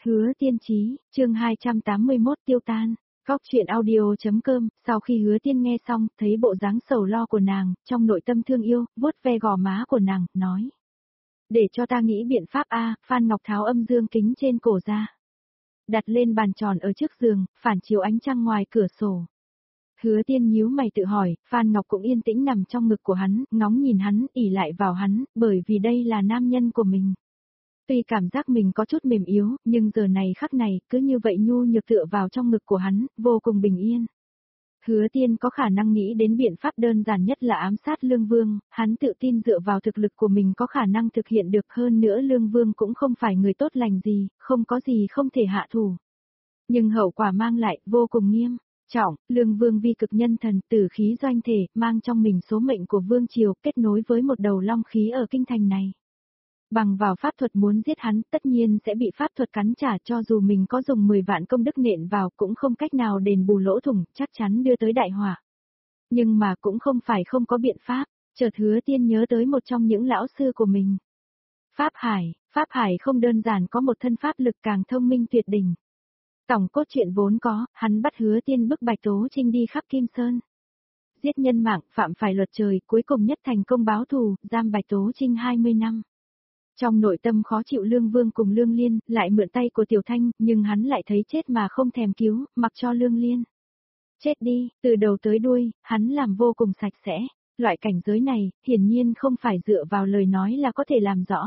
Hứa Tiên Chí, chương 281 tiêu tan. Góc truyện audio.com, sau khi Hứa Tiên nghe xong, thấy bộ dáng sầu lo của nàng, trong nội tâm thương yêu, vuốt ve gò má của nàng, nói. Để cho ta nghĩ biện pháp a. Phan Ngọc tháo âm dương kính trên cổ ra. Đặt lên bàn tròn ở trước giường, phản chiếu ánh trăng ngoài cửa sổ. Hứa Tiên nhíu mày tự hỏi, Phan Ngọc cũng yên tĩnh nằm trong ngực của hắn, ngóng nhìn hắn, ỉ lại vào hắn, bởi vì đây là nam nhân của mình. Tuy cảm giác mình có chút mềm yếu, nhưng giờ này khắc này, cứ như vậy nhu nhược tựa vào trong ngực của hắn, vô cùng bình yên. Hứa Tiên có khả năng nghĩ đến biện pháp đơn giản nhất là ám sát Lương Vương, hắn tự tin dựa vào thực lực của mình có khả năng thực hiện được, hơn nữa Lương Vương cũng không phải người tốt lành gì, không có gì không thể hạ thủ. Nhưng hậu quả mang lại vô cùng nghiêm trọng, Lương Vương vi cực nhân thần, tử khí doanh thể, mang trong mình số mệnh của Vương Triều, kết nối với một đầu long khí ở kinh thành này. Bằng vào pháp thuật muốn giết hắn, tất nhiên sẽ bị pháp thuật cắn trả, cho dù mình có dùng 10 vạn công đức nện vào cũng không cách nào đền bù lỗ thủng, chắc chắn đưa tới đại họa. Nhưng mà cũng không phải không có biện pháp, chợt Hứa Tiên nhớ tới một trong những lão sư của mình. Pháp Hải không đơn giản có một thân pháp lực càng thông minh tuyệt đỉnh. Tổng cốt truyện vốn có, hắn bắt Hứa Tiên bức Bạch Tố Trinh đi khắp Kim Sơn. Giết nhân mạng, phạm phải luật trời, cuối cùng nhất thành công báo thù, giam Bạch Tố Trinh 20 năm. Trong nội tâm khó chịu Lương Vương cùng Lương Liên, lại mượn tay của Tiểu Thanh, nhưng hắn lại thấy chết mà không thèm cứu, mặc cho Lương Liên. Chết đi, từ đầu tới đuôi, hắn làm vô cùng sạch sẽ. Loại cảnh giới này, hiển nhiên không phải dựa vào lời nói là có thể làm rõ.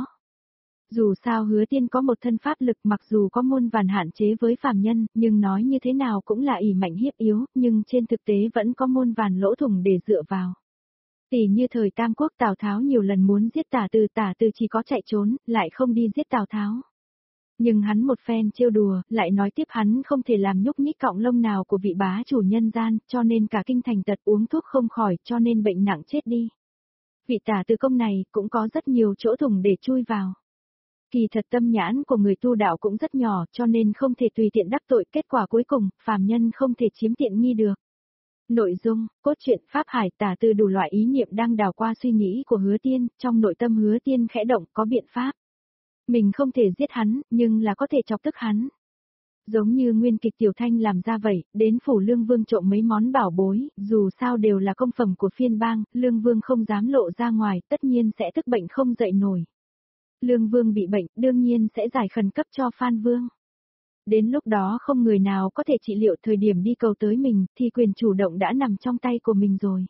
Dù sao Hứa Tiên có một thân pháp lực, mặc dù có muôn vàn hạn chế với phàm nhân, nhưng nói như thế nào cũng là ỷ mạnh hiếp yếu, nhưng trên thực tế vẫn có muôn vàn lỗ thủng để dựa vào. Tỷ như thời Tam Quốc Tào Tháo nhiều lần muốn giết Tả Từ chỉ có chạy trốn, lại không đi giết Tào Tháo. Nhưng hắn một phen trêu đùa, lại nói tiếp hắn không thể làm nhúc nhích cọng lông nào của vị bá chủ nhân gian, cho nên cả kinh thành tật uống thuốc không khỏi, cho nên bệnh nặng chết đi. Vị Tả Từ công này cũng có rất nhiều chỗ thủng để chui vào. Kỳ thật tâm nhãn của người tu đạo cũng rất nhỏ, cho nên không thể tùy tiện đắc tội, kết quả cuối cùng, phàm nhân không thể chiếm tiện nghi được. Nội dung, cốt truyện, Pháp Hải, Tả Từ đủ loại ý niệm đang đảo qua suy nghĩ của Hứa Tiên, trong nội tâm Hứa Tiên khẽ động, có biện pháp. Mình không thể giết hắn, nhưng là có thể chọc tức hắn. Giống như nguyên kịch Tiểu Thanh làm ra vậy, đến phủ Lương Vương trộm mấy món bảo bối, dù sao đều là công phẩm của phiên bang, Lương Vương không dám lộ ra ngoài, tất nhiên sẽ tức bệnh không dậy nổi. Lương Vương bị bệnh, đương nhiên sẽ giải khẩn cấp cho Phan Vương. Đến lúc đó không người nào có thể trị liệu, thời điểm đi cầu tới mình, thì quyền chủ động đã nằm trong tay của mình rồi.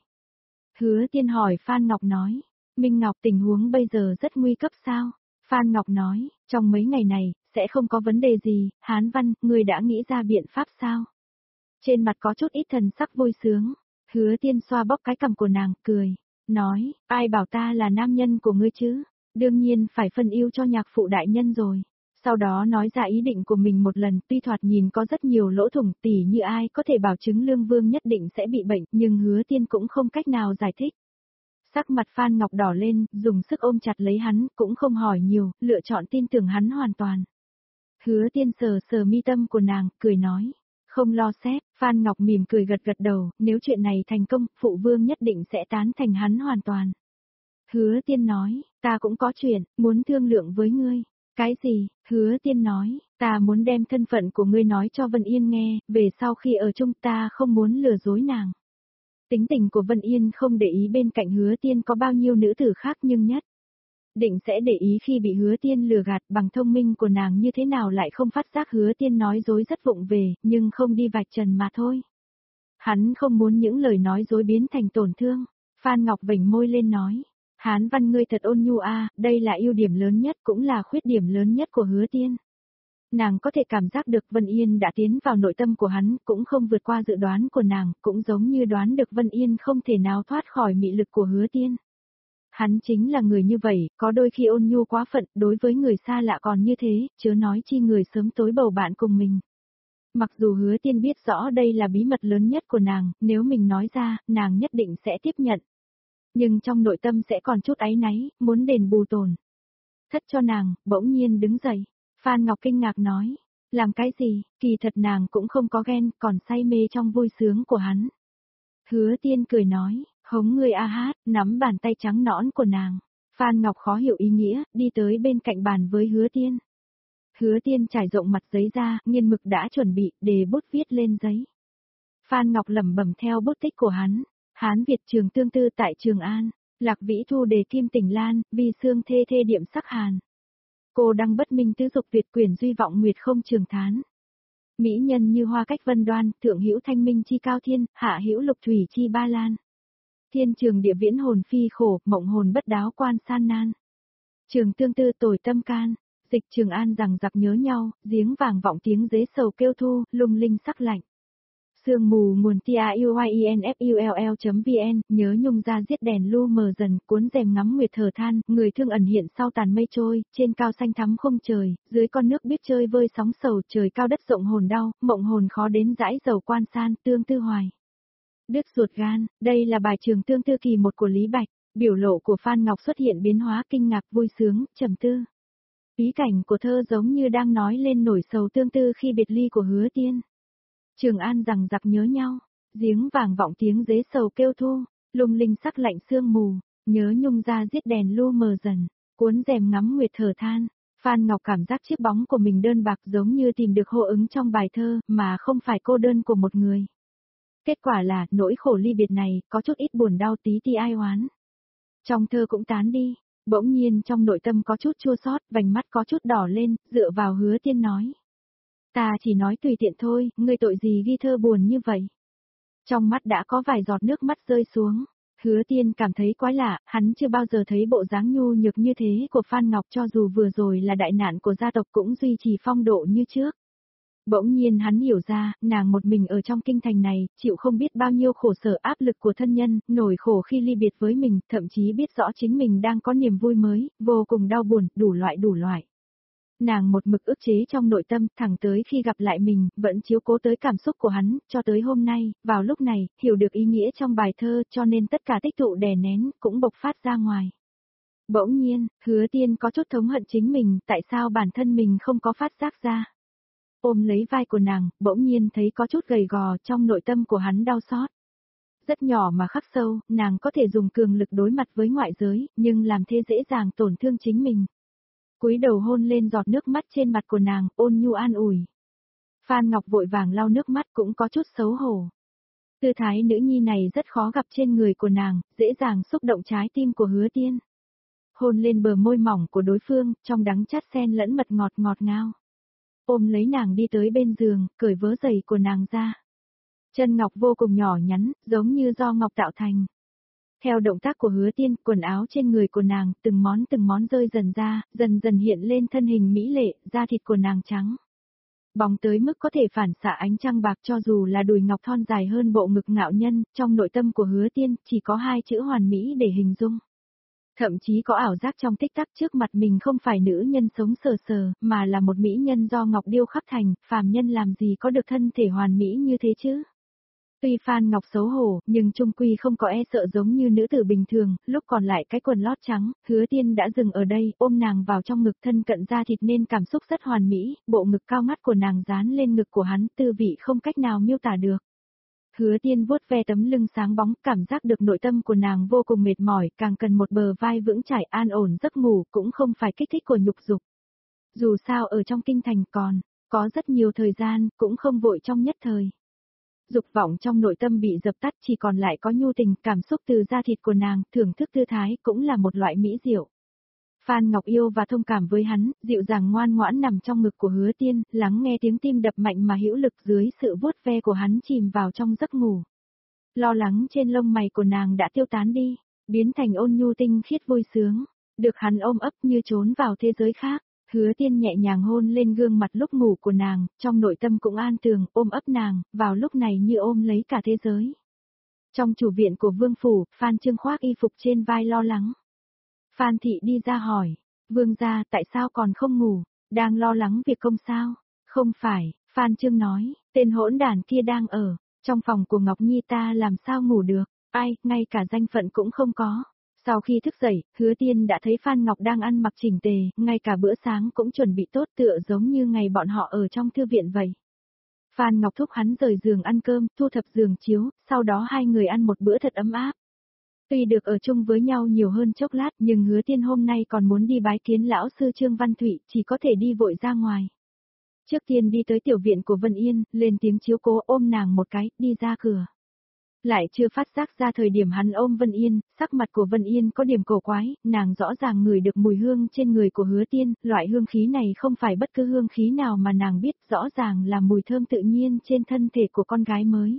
Hứa Tiên hỏi Phan Ngọc nói, Minh Ngọc tình huống bây giờ rất nguy cấp sao? Phan Ngọc nói, trong mấy ngày này, sẽ không có vấn đề gì, Hán Văn, ngươi đã nghĩ ra biện pháp sao? Trên mặt có chút ít thần sắc vui sướng, Hứa Tiên xoa bóp cái cằm của nàng, cười, nói, ai bảo ta là nam nhân của ngươi chứ? Đương nhiên phải phân ưu cho nhạc phụ đại nhân rồi. Sau đó nói ra ý định của mình một lần, tuy thoạt nhìn có rất nhiều lỗ thủng, tỉ như ai có thể bảo chứng Lương Vương nhất định sẽ bị bệnh, nhưng Hứa Tiên cũng không cách nào giải thích. Sắc mặt Phan Ngọc đỏ lên, dùng sức ôm chặt lấy hắn, cũng không hỏi nhiều, lựa chọn tin tưởng hắn hoàn toàn. Hứa Tiên sờ sờ mi tâm của nàng, cười nói, không lo xét, Phan Ngọc mỉm cười gật gật đầu, nếu chuyện này thành công, phụ vương nhất định sẽ tán thành hắn hoàn toàn. Hứa Tiên nói, ta cũng có chuyện, muốn thương lượng với ngươi. Cái gì? Hứa Tiên nói, ta muốn đem thân phận của ngươi nói cho Vân Yên nghe, về sau khi ở chung ta không muốn lừa dối nàng. Tính tình của Vân Yên không để ý bên cạnh Hứa Tiên có bao nhiêu nữ tử khác, nhưng nhất định sẽ để ý khi bị Hứa Tiên lừa gạt. Bằng thông minh của nàng như thế nào lại không phát giác Hứa Tiên nói dối rất vụng về, nhưng không đi vạch trần mà thôi. Hắn không muốn những lời nói dối biến thành tổn thương. Phan Ngọc vểnh môi lên nói, Hán Văn ngươi thật ôn nhu a, đây là ưu điểm lớn nhất cũng là khuyết điểm lớn nhất của Hứa Tiên. Nàng có thể cảm giác được Vân Yên đã tiến vào nội tâm của hắn, cũng không vượt qua dự đoán của nàng, cũng giống như đoán được Vân Yên không thể nào thoát khỏi mị lực của Hứa Tiên. Hắn chính là người như vậy, có đôi khi ôn nhu quá phận, đối với người xa lạ còn như thế, chớ nói chi người sớm tối bầu bạn cùng mình. Mặc dù Hứa Tiên biết rõ đây là bí mật lớn nhất của nàng, nếu mình nói ra, nàng nhất định sẽ tiếp nhận. Nhưng trong nội tâm sẽ còn chút áy náy, muốn đền bù tổn thất cho nàng, bỗng nhiên đứng dậy. Phan Ngọc kinh ngạc nói, làm cái gì, kỳ thật nàng cũng không có ghen, còn say mê trong vui sướng của hắn. Hứa Tiên cười nói, hống người a hát, nắm bàn tay trắng nõn của nàng. Phan Ngọc khó hiểu ý nghĩa, đi tới bên cạnh bàn với Hứa Tiên. Hứa Tiên trải rộng mặt giấy ra, nghiên mực đã chuẩn bị, để bút viết lên giấy. Phan Ngọc lẩm bẩm theo bút tích của hắn. Hán Việt trường tương tư tại Trường An. Lạc Vĩ Thu đề kim tỉnh lan, vi xương thê thê điệm sắc hàn. Cô đăng bất minh tứ dục tuyệt quyển duy vọng nguyệt không trường thán. Mỹ nhân như hoa cách vân đoan, thượng hữu thanh minh chi cao thiên, hạ hữu lục thủy chi ba lan. Thiên trường địa viễn hồn phi khổ, mộng hồn bất đáo quan san nan. Trường tương tư tồi tâm can, dịch Trường An rằng giặc nhớ nhau, giếng vàng vọng tiếng dế sầu kêu thu, lung linh sắc lạnh. Sương mù nguồn tiuinfull.vn, nhớ nhung ra giết đèn lu mờ dần, cuốn rèm ngắm nguyệt thở than, người thương ẩn hiện sau tàn mây trôi, trên cao xanh thắm không trời, dưới con nước biết chơi vơi sóng sầu, trời cao đất rộng hồn đau, mộng hồn khó đến dãi dầu quan san, tương tư hoài. Đứt ruột gan, đây là bài trường tương tư kỳ 1 của Lý Bạch, biểu lộ của Phan Ngọc xuất hiện biến hóa kinh ngạc vui sướng, trầm tư. Ý cảnh của thơ giống như đang nói lên nỗi sầu tương tư khi biệt ly của Hứa Tiên. Trường An rằng giặc nhớ nhau, giếng vàng vọng tiếng dế sầu kêu thu, lung linh sắc lạnh sương mù, nhớ nhung ra giết đèn lu mờ dần, cuốn rèm ngắm nguyệt thở than. Phan Ngọc cảm giác chiếc bóng của mình đơn bạc giống như tìm được hô ứng trong bài thơ, mà không phải cô đơn của một người. Kết quả là, nỗi khổ ly biệt này, có chút ít buồn đau tí ti ai oán. Trong thơ cũng tán đi, bỗng nhiên trong nội tâm có chút chua xót, vành mắt có chút đỏ lên, dựa vào Hứa Tiên nói. Ta chỉ nói tùy tiện thôi, ngươi tội gì ghi thơ buồn như vậy. Trong mắt đã có vài giọt nước mắt rơi xuống. Hứa Tiên cảm thấy quái lạ, hắn chưa bao giờ thấy bộ dáng nhu nhược như thế của Phan Ngọc, cho dù vừa rồi là đại nạn của gia tộc cũng duy trì phong độ như trước. Bỗng nhiên hắn hiểu ra, nàng một mình ở trong kinh thành này, chịu không biết bao nhiêu khổ sở áp lực của thân nhân, nổi khổ khi ly biệt với mình, thậm chí biết rõ chính mình đang có niềm vui mới, vô cùng đau buồn, đủ loại. Nàng một mực ức chế trong nội tâm, thẳng tới khi gặp lại mình, vẫn chiếu cố tới cảm xúc của hắn, cho tới hôm nay, vào lúc này, hiểu được ý nghĩa trong bài thơ, cho nên tất cả tích tụ đè nén, cũng bộc phát ra ngoài. Bỗng nhiên, Hứa Tiên có chút thống hận chính mình, tại sao bản thân mình không có phát giác ra. Ôm lấy vai của nàng, bỗng nhiên thấy có chút gầy gò, trong nội tâm của hắn đau xót. Rất nhỏ mà khắc sâu, nàng có thể dùng cường lực đối mặt với ngoại giới, nhưng làm thế dễ dàng tổn thương chính mình. Cúi đầu hôn lên giọt nước mắt trên mặt của nàng, ôn nhu an ủi. Phan Ngọc vội vàng lau nước mắt cũng có chút xấu hổ. Tư thái nữ nhi này rất khó gặp trên người của nàng, dễ dàng xúc động trái tim của Hứa Tiên. Hôn lên bờ môi mỏng của đối phương, trong đắng chát xen lẫn mật ngọt ngào. Ôm lấy nàng đi tới bên giường, cởi vớ giày của nàng ra. Chân ngọc vô cùng nhỏ nhắn, giống như do ngọc tạo thành. Theo động tác của Hứa Tiên, quần áo trên người của nàng, từng món rơi dần ra, dần dần hiện lên thân hình mỹ lệ, da thịt của nàng trắng. Bóng tới mức có thể phản xạ ánh trăng bạc, cho dù là đùi ngọc thon dài hơn bộ ngực ngạo nhân, trong nội tâm của Hứa Tiên, chỉ có 2 chữ hoàn mỹ để hình dung. Thậm chí có ảo giác trong tích tắc trước mặt mình không phải nữ nhân sống sờ sờ, mà là một mỹ nhân do ngọc điêu khắc thành, phàm nhân làm gì có được thân thể hoàn mỹ như thế chứ. Tuy Phan Ngọc xấu hổ, nhưng trung quy không có e sợ giống như nữ tử bình thường, lúc còn lại cái quần lót trắng, Hứa Tiên đã dừng ở đây, ôm nàng vào trong ngực, thân cận da thịt nên cảm xúc rất hoàn mỹ, bộ ngực cao ngắt của nàng dán lên ngực của hắn, tư vị không cách nào miêu tả được. Hứa Tiên vuốt ve tấm lưng sáng bóng, cảm giác được nội tâm của nàng vô cùng mệt mỏi, càng cần một bờ vai vững chãi an ổn giấc ngủ, cũng không phải kích thích của nhục dục. Dù sao ở trong kinh thành có rất nhiều thời gian, cũng không vội trong nhất thời. Dục vọng trong nội tâm bị dập tắt, chỉ còn lại có nhu tình, cảm xúc từ da thịt của nàng, thưởng thức tư thái cũng là một loại mỹ diệu. Phan Ngọc yêu và thông cảm với hắn, dịu dàng ngoan ngoãn nằm trong ngực của Hứa Tiên, lắng nghe tiếng tim đập mạnh mà hữu lực dưới sự vuốt ve của hắn chìm vào trong giấc ngủ. Lo lắng trên lông mày của nàng đã tiêu tán đi, biến thành ôn nhu tinh khiết vui sướng, được hắn ôm ấp như trốn vào thế giới khác. Hứa Tiên nhẹ nhàng hôn lên gương mặt lúc ngủ của nàng, trong nội tâm cũng an tường, ôm ấp nàng, vào lúc này như ôm lấy cả thế giới. Trong chủ viện của Vương Phủ, Phan Trương khoác y phục trên vai lo lắng. Phan Thị đi ra hỏi, Vương gia tại sao còn không ngủ, đang lo lắng việc công sao? Không phải, Phan Trương nói, tên hỗn đản kia đang ở, trong phòng của Ngọc Nhi ta làm sao ngủ được, ai, ngay cả danh phận cũng không có. Sau khi thức dậy, Hứa Tiên đã thấy Phan Ngọc đang ăn mặc chỉnh tề, ngay cả bữa sáng cũng chuẩn bị tốt tựa giống như ngày bọn họ ở trong thư viện vậy. Phan Ngọc thúc hắn rời giường ăn cơm, thu thập giường chiếu, sau đó hai người ăn một bữa thật ấm áp. Tuy được ở chung với nhau nhiều hơn chốc lát nhưng Hứa Tiên hôm nay còn muốn đi bái kiến lão sư Trương Văn Thụy, chỉ có thể đi vội ra ngoài. Trước tiên đi tới tiểu viện của Vân Yên, lên tiếng chiếu cố ôm nàng một cái, đi ra cửa. Lại chưa phát giác ra thời điểm hắn ôm Vân Yên, sắc mặt của Vân Yên có điểm cổ quái, nàng rõ ràng ngửi được mùi hương trên người của Hứa Tiên, loại hương khí này không phải bất cứ hương khí nào mà nàng biết, rõ ràng là mùi thơm tự nhiên trên thân thể của con gái mới.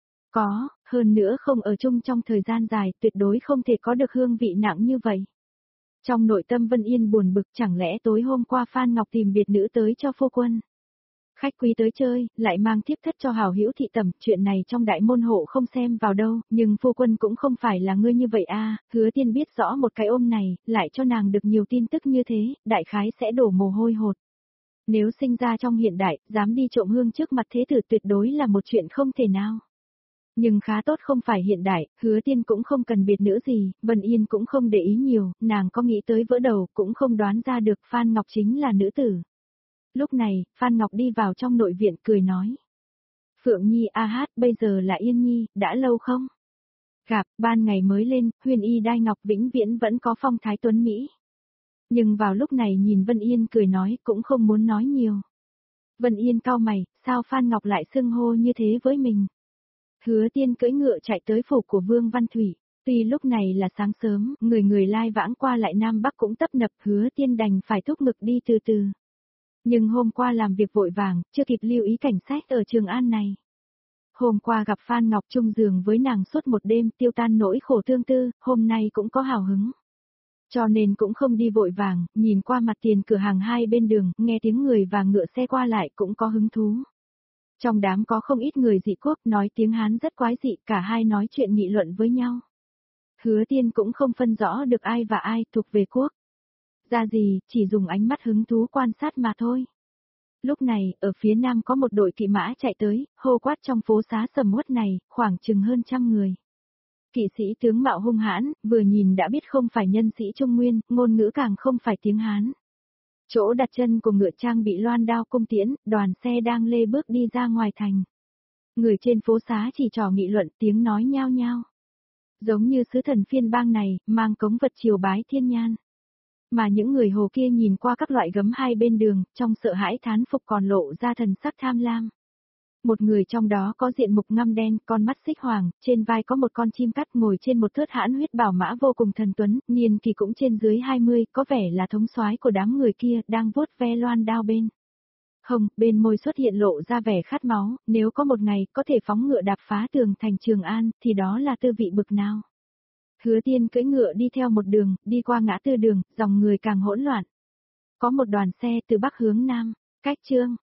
Có, hơn nữa không ở chung trong thời gian dài, tuyệt đối không thể có được hương vị nặng như vậy. Trong nội tâm Vân Yên buồn bực, chẳng lẽ tối hôm qua Phan Ngọc tìm biệt nữ tới cho phu quân. Khách quý tới chơi, lại mang thiếp thất cho hảo hữu thị tẩm, chuyện này trong đại môn hộ không xem vào đâu, nhưng phu quân cũng không phải là ngươi như vậy a. Hứa Tiên biết rõ một cái ôm này, lại cho nàng được nhiều tin tức như thế, đại khái sẽ đổ mồ hôi hột. Nếu sinh ra trong hiện đại, dám đi trộm hương trước mặt thế tử tuyệt đối là một chuyện không thể nào. Nhưng khá tốt không phải hiện đại, Hứa Tiên cũng không cần biệt nữ gì, Vân Yên cũng không để ý nhiều, nàng có nghĩ tới vỡ đầu cũng không đoán ra được Phan Ngọc chính là nữ tử. Lúc này, Phan Ngọc đi vào trong nội viện cười nói. Phượng Nhi a hát, bây giờ là Yên Nhi, đã lâu không? Gặp, ban ngày mới lên, huyền y đai ngọc vĩnh viễn vẫn có phong thái tuấn Mỹ. Nhưng vào lúc này nhìn Vân Yên cười nói cũng không muốn nói nhiều. Vân Yên cau mày, sao Phan Ngọc lại xưng hô như thế với mình? Hứa Tiên cưỡi ngựa chạy tới phủ của Vương Văn Thủy. Tuy lúc này là sáng sớm, người lai vãng qua lại Nam Bắc cũng tấp nập, Hứa Tiên đành phải thúc ngực đi từ từ. Nhưng hôm qua làm việc vội vàng, chưa kịp lưu ý cảnh sát ở Trường An này. Hôm qua gặp Phan Ngọc chung giường với nàng suốt một đêm tiêu tan nỗi khổ thương tư, hôm nay cũng có hào hứng. Cho nên cũng không đi vội vàng, nhìn qua mặt tiền cửa hàng hai bên đường, nghe tiếng người và ngựa xe qua lại cũng có hứng thú. Trong đám có không ít người dị quốc nói tiếng Hán rất quái dị, cả hai nói chuyện nghị luận với nhau. Hứa Tiên cũng không phân rõ được ai và ai thuộc về quốc. Ra gì, chỉ dùng ánh mắt hứng thú quan sát mà thôi. Lúc này, ở phía nam có một đội kỵ mã chạy tới, hô quát trong phố xá sầm uất này, khoảng chừng hơn 100 người. Kỵ sĩ tướng mạo hung hãn, vừa nhìn đã biết không phải nhân sĩ Trung Nguyên, ngôn ngữ càng không phải tiếng Hán. Chỗ đặt chân của ngựa trang bị loan đao cung tiễn, đoàn xe đang lê bước đi ra ngoài thành. Người trên phố xá chỉ trò nghị luận tiếng nói nhao nhao. Giống như sứ thần phiên bang này, mang cống vật triều bái thiên nhan. Mà những người hồ kia nhìn qua các loại gấm hai bên đường, trong sợ hãi thán phục còn lộ ra thần sắc tham lam. Một người trong đó có diện mục ngăm đen, con mắt xích hoàng, trên vai có một con chim cắt ngồi trên một thớt hãn huyết bảo mã vô cùng thần tuấn, niên kỳ cũng trên dưới 20, có vẻ là thống soái của đám người kia, đang vuốt ve loan đao bên hông, bên môi xuất hiện lộ ra vẻ khát máu, nếu có một ngày có thể phóng ngựa đạp phá tường thành Trường An, thì đó là tư vị bực nào. Hứa Tiên cưỡi ngựa đi theo một đường, đi qua ngã tư đường, dòng người càng hỗn loạn. Có một đoàn xe từ bắc hướng nam, cách Trương